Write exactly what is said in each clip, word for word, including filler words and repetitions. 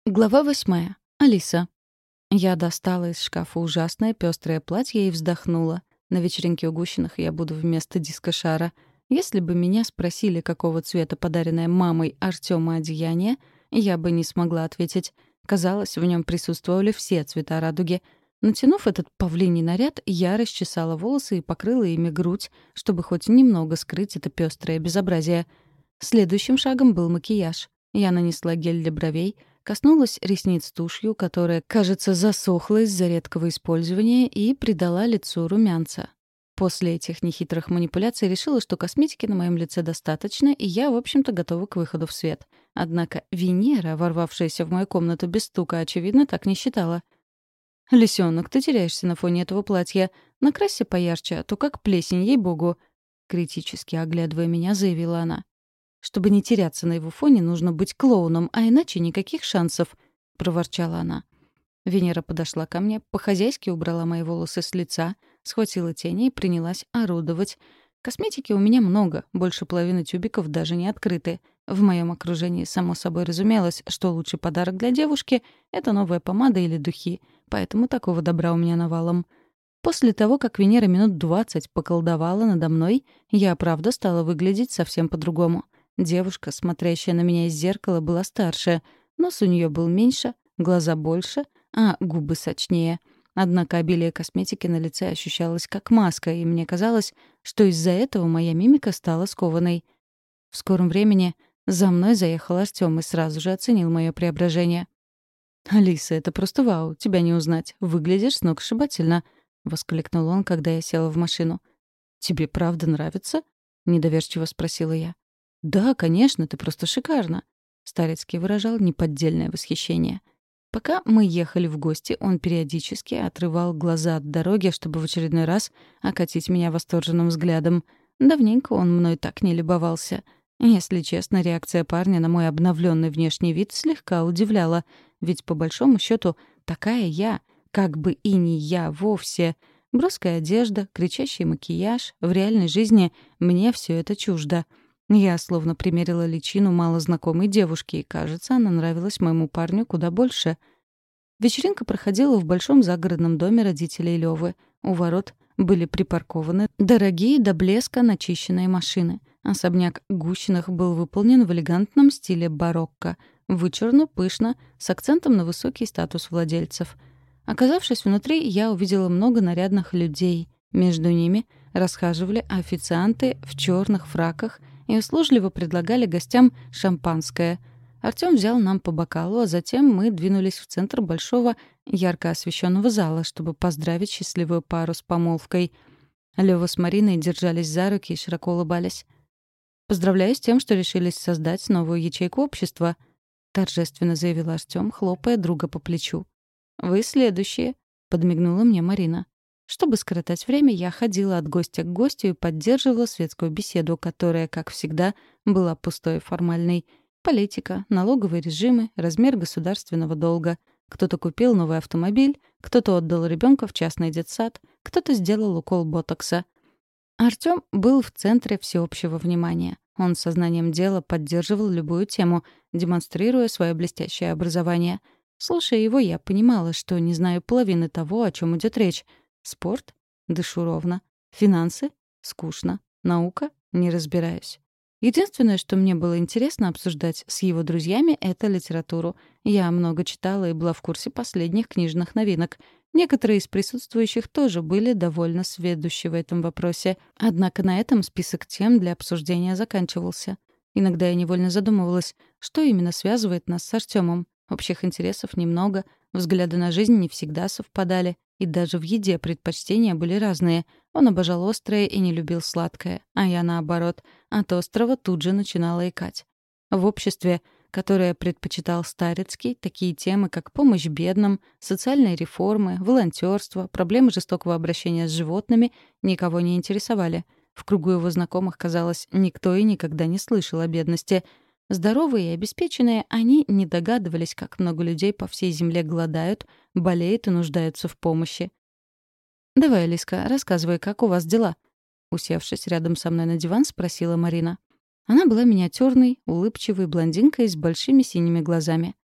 Глава восьмая. Алиса. Я достала из шкафа ужасное пестрое платье и вздохнула. На вечеринке у Гущиных я буду вместо дискошара. Если бы меня спросили, какого цвета подаренное мамой Артёма одеяние, я бы не смогла ответить. Казалось, в нем присутствовали все цвета радуги. Натянув этот павлиний наряд, я расчесала волосы и покрыла ими грудь, чтобы хоть немного скрыть это пестрое безобразие. Следующим шагом был макияж. Я нанесла гель для бровей, коснулась ресниц тушью, которая, кажется, засохла из-за редкого использования, и придала лицу румянца. После этих нехитрых манипуляций решила, что косметики на моем лице достаточно, и я, в общем-то, готова к выходу в свет. Однако Венера, ворвавшаяся в мою комнату без стука, очевидно, так не считала. «Лисёнок, ты теряешься на фоне этого платья. Накрасься поярче, а то как плесень, ей-богу!» Критически оглядывая меня, заявила она. «Чтобы не теряться на его фоне, нужно быть клоуном, а иначе никаких шансов», — проворчала она. Венера подошла ко мне, по-хозяйски убрала мои волосы с лица, схватила тени и принялась орудовать. Косметики у меня много, больше половины тюбиков даже не открыты. В моем окружении само собой разумелось, что лучший подарок для девушки — это новая помада или духи, поэтому такого добра у меня навалом. После того, как Венера минут двадцать поколдовала надо мной, я, правда, стала выглядеть совсем по-другому. Девушка, смотрящая на меня из зеркала, была старше. Нос у нее был меньше, глаза больше, а губы сочнее. Однако обилие косметики на лице ощущалось как маска, и мне казалось, что из-за этого моя мимика стала скованной. В скором времени за мной заехал Артём и сразу же оценил моё преображение. «Алиса, это просто вау, тебя не узнать. Выглядишь сногсшибательно», — воскликнул он, когда я села в машину. «Тебе правда нравится?» — недоверчиво спросила я. «Да, конечно, ты просто шикарна», — Старицкий выражал неподдельное восхищение. Пока мы ехали в гости, он периодически отрывал глаза от дороги, чтобы в очередной раз окатить меня восторженным взглядом. Давненько он мной так не любовался. Если честно, реакция парня на мой обновленный внешний вид слегка удивляла, ведь по большому счету такая я, как бы и не я вовсе. Броская одежда, кричащий макияж. В реальной жизни мне все это чуждо. Я словно примерила личину малознакомой девушки, и, кажется, она нравилась моему парню куда больше. Вечеринка проходила в большом загородном доме родителей Лёвы. У ворот были припаркованы дорогие до блеска начищенные машины. Особняк Гущиных был выполнен в элегантном стиле барокко. Вычурно, пышно, с акцентом на высокий статус владельцев. Оказавшись внутри, я увидела много нарядных людей. Между ними расхаживали официанты в черных фраках и услужливо предлагали гостям шампанское. Артём взял нам по бокалу, а затем мы двинулись в центр большого ярко освещенного зала, чтобы поздравить счастливую пару с помолвкой. Лёва с Мариной держались за руки и широко улыбались. «Поздравляю с тем, что решились создать новую ячейку общества», — торжественно заявил Артём, хлопая друга по плечу. «Вы следующие», — подмигнула мне Марина. Чтобы скоротать время, я ходила от гостя к гостю и поддерживала светскую беседу, которая, как всегда, была пустой и формальной. Политика, налоговые режимы, размер государственного долга. Кто-то купил новый автомобиль, кто-то отдал ребенка в частный детсад, кто-то сделал укол ботокса. Артём был в центре всеобщего внимания. Он сознанием дела поддерживал любую тему, демонстрируя свое блестящее образование. Слушая его, я понимала, что не знаю половины того, о чем идет речь. Спорт? Дышу ровно. Финансы? Скучно. Наука? Не разбираюсь. Единственное, что мне было интересно обсуждать с его друзьями, — это литературу. Я много читала и была в курсе последних книжных новинок. Некоторые из присутствующих тоже были довольно сведущи в этом вопросе. Однако на этом список тем для обсуждения заканчивался. Иногда я невольно задумывалась, что именно связывает нас с Артёмом. Общих интересов немного, взгляды на жизнь не всегда совпадали, и даже в еде предпочтения были разные. Он обожал острое и не любил сладкое, а я наоборот. От острого тут же начинала икать. В обществе, которое предпочитал Старицкий, такие темы, как помощь бедным, социальные реформы, волонтёрство, проблемы жестокого обращения с животными, никого не интересовали. В кругу его знакомых, казалось, никто и никогда не слышал о бедности. Здоровые и обеспеченные, они не догадывались, как много людей по всей земле голодают, болеют и нуждаются в помощи. «Давай, Лиска, рассказывай, как у вас дела?» Усевшись рядом со мной на диван, спросила Марина. Она была миниатюрной, улыбчивой блондинкой с большими синими глазами.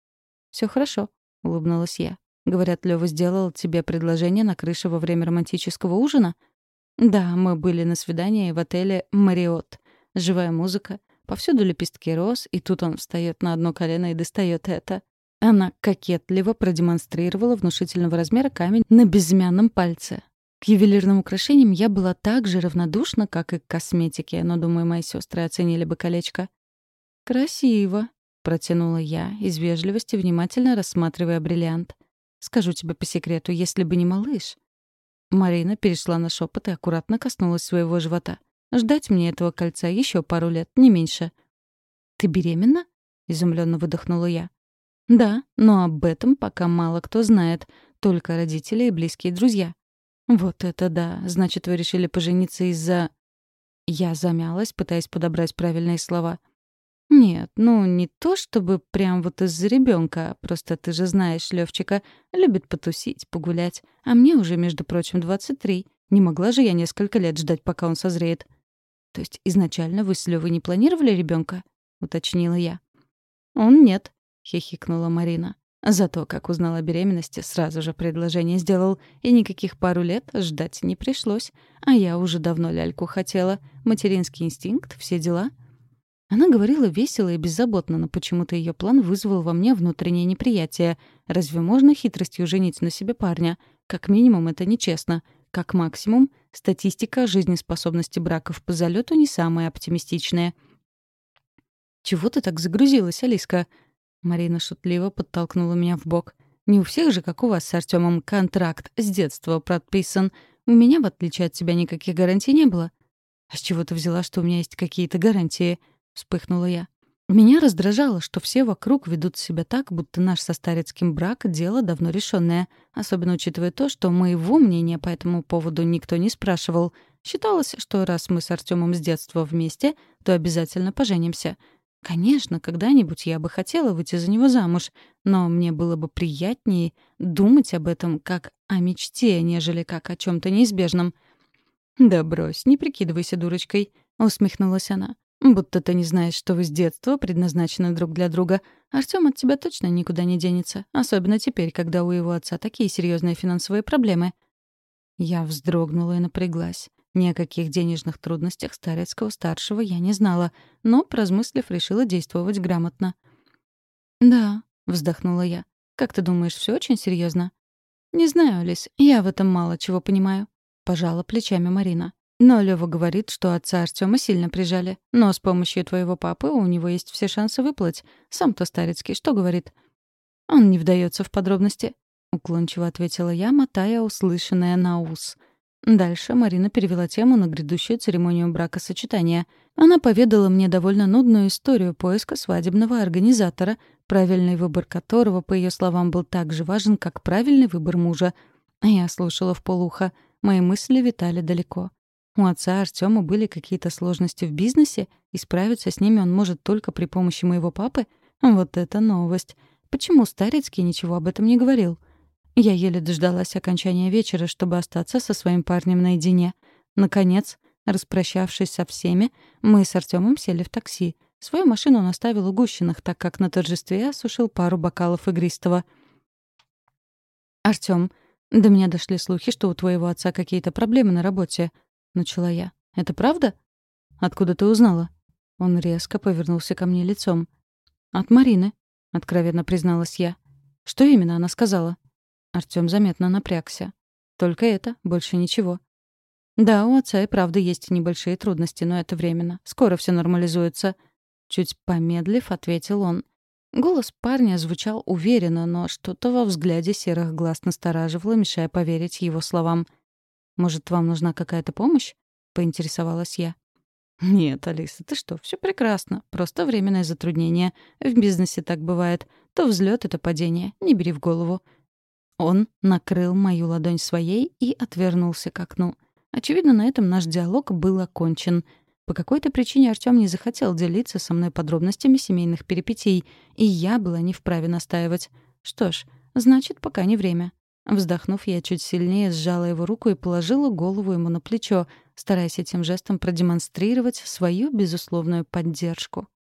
Все хорошо», — улыбнулась я. «Говорят, Лёва сделал тебе предложение на крыше во время романтического ужина?» «Да, мы были на свидании в отеле «Мариотт». Живая музыка, повсюду лепестки роз, и тут он встаёт на одно колено и достаёт это». Она кокетливо продемонстрировала внушительного размера камень на безымянном пальце. К ювелирным украшениям я была так же равнодушна, как и к косметике, но, думаю, мои сестры оценили бы колечко. «Красиво», — протянула я, из вежливости внимательно рассматривая бриллиант. «Скажу тебе по секрету, если бы не малыш». Марина перешла на шепот и аккуратно коснулась своего живота. «Ждать мне этого кольца еще пару лет, не меньше». «Ты беременна?» — изумленно выдохнула я. «Да, но об этом пока мало кто знает, только родители и близкие друзья». «Вот это да! Значит, вы решили пожениться из-за...» Я замялась, пытаясь подобрать правильные слова. «Нет, ну не то чтобы прям вот из-за ребенка, просто ты же знаешь, Левчика любит потусить, погулять, а мне уже, между прочим, двадцать три. Не могла же я несколько лет ждать, пока он созреет». «То есть изначально вы с Левой не планировали ребенка? Уточнила я. «Он нет», — хихикнула Марина. Зато, как узнала о беременности, сразу же предложение сделал, и никаких пару лет ждать не пришлось. А я уже давно ляльку хотела. Материнский инстинкт, все дела. Она говорила весело и беззаботно, но почему-то ее план вызвал во мне внутреннее неприятие. Разве можно хитростью женить на себе парня? Как минимум, это нечестно. Как максимум, статистика жизнеспособности браков по залету не самая оптимистичная. «Чего ты так загрузилась, Алиска?» Марина шутливо подтолкнула меня в бок. «Не у всех же, как у вас с Артёмом, контракт с детства подписан. У меня, в отличие от тебя, никаких гарантий не было». «А с чего ты взяла, что у меня есть какие-то гарантии?» — вспыхнула я. Меня раздражало, что все вокруг ведут себя так, будто наш со Старицким брак — дело давно решенное, особенно учитывая то, что моего мнения по этому поводу никто не спрашивал. Считалось, что раз мы с Артёмом с детства вместе, то обязательно поженимся. Конечно, когда-нибудь я бы хотела выйти за него замуж, но мне было бы приятнее думать об этом как о мечте, нежели как о чем то неизбежном. «Да брось, не прикидывайся дурочкой», — усмехнулась она. «Будто ты не знаешь, что вы с детства предназначены друг для друга. Артём от тебя точно никуда не денется, особенно теперь, когда у его отца такие серьезные финансовые проблемы». Я вздрогнула и напряглась. Ни о каких денежных трудностях Старецкого-старшего я не знала, но, поразмыслив, решила действовать грамотно. «Да», — вздохнула я. «Как ты думаешь, все очень серьезно? «Не знаю, Лис, я в этом мало чего понимаю», — пожала плечами Марина. «Но Лёва говорит, что отца Артёма сильно прижали. Но с помощью твоего папы у него есть все шансы выплыть. Сам-то Старецкий что говорит?» «Он не вдаётся в подробности», — уклончиво ответила я, мотая услышанное на ус. Дальше Марина перевела тему на грядущую церемонию бракосочетания. Она поведала мне довольно нудную историю поиска свадебного организатора, правильный выбор которого, по ее словам, был так же важен, как правильный выбор мужа. Я слушала вполуха. Мои мысли витали далеко. У отца Артёма были какие-то сложности в бизнесе, и справиться с ними он может только при помощи моего папы? Вот это новость. Почему Старицкий ничего об этом не говорил? Я еле дождалась окончания вечера, чтобы остаться со своим парнем наедине. Наконец, распрощавшись со всеми, мы с Артёмом сели в такси. Свою машину он оставил у Гущиных, так как на торжестве осушил пару бокалов игристого. «Артём, до меня дошли слухи, что у твоего отца какие-то проблемы на работе», — начала я. «Это правда?» «Откуда ты узнала?» Он резко повернулся ко мне лицом. «От Марины», — откровенно призналась я. «Что именно она сказала?» Артём заметно напрягся. «Только это, больше ничего». «Да, у отца и правда есть небольшие трудности, но это временно. Скоро всё нормализуется». Чуть помедлив, ответил он. Голос парня звучал уверенно, но что-то во взгляде серых глаз настораживало, мешая поверить его словам. «Может, вам нужна какая-то помощь?» — поинтересовалась я. «Нет, Алиса, ты что, всё прекрасно. Просто временное затруднение. В бизнесе так бывает. То взлёт, то падение. Не бери в голову». Он накрыл мою ладонь своей и отвернулся к окну. Очевидно, на этом наш диалог был окончен. По какой-то причине Артём не захотел делиться со мной подробностями семейных перипетий, и я была не вправе настаивать. Что ж, значит, пока не время. Вздохнув, я чуть сильнее сжала его руку и положила голову ему на плечо, стараясь этим жестом продемонстрировать свою безусловную поддержку.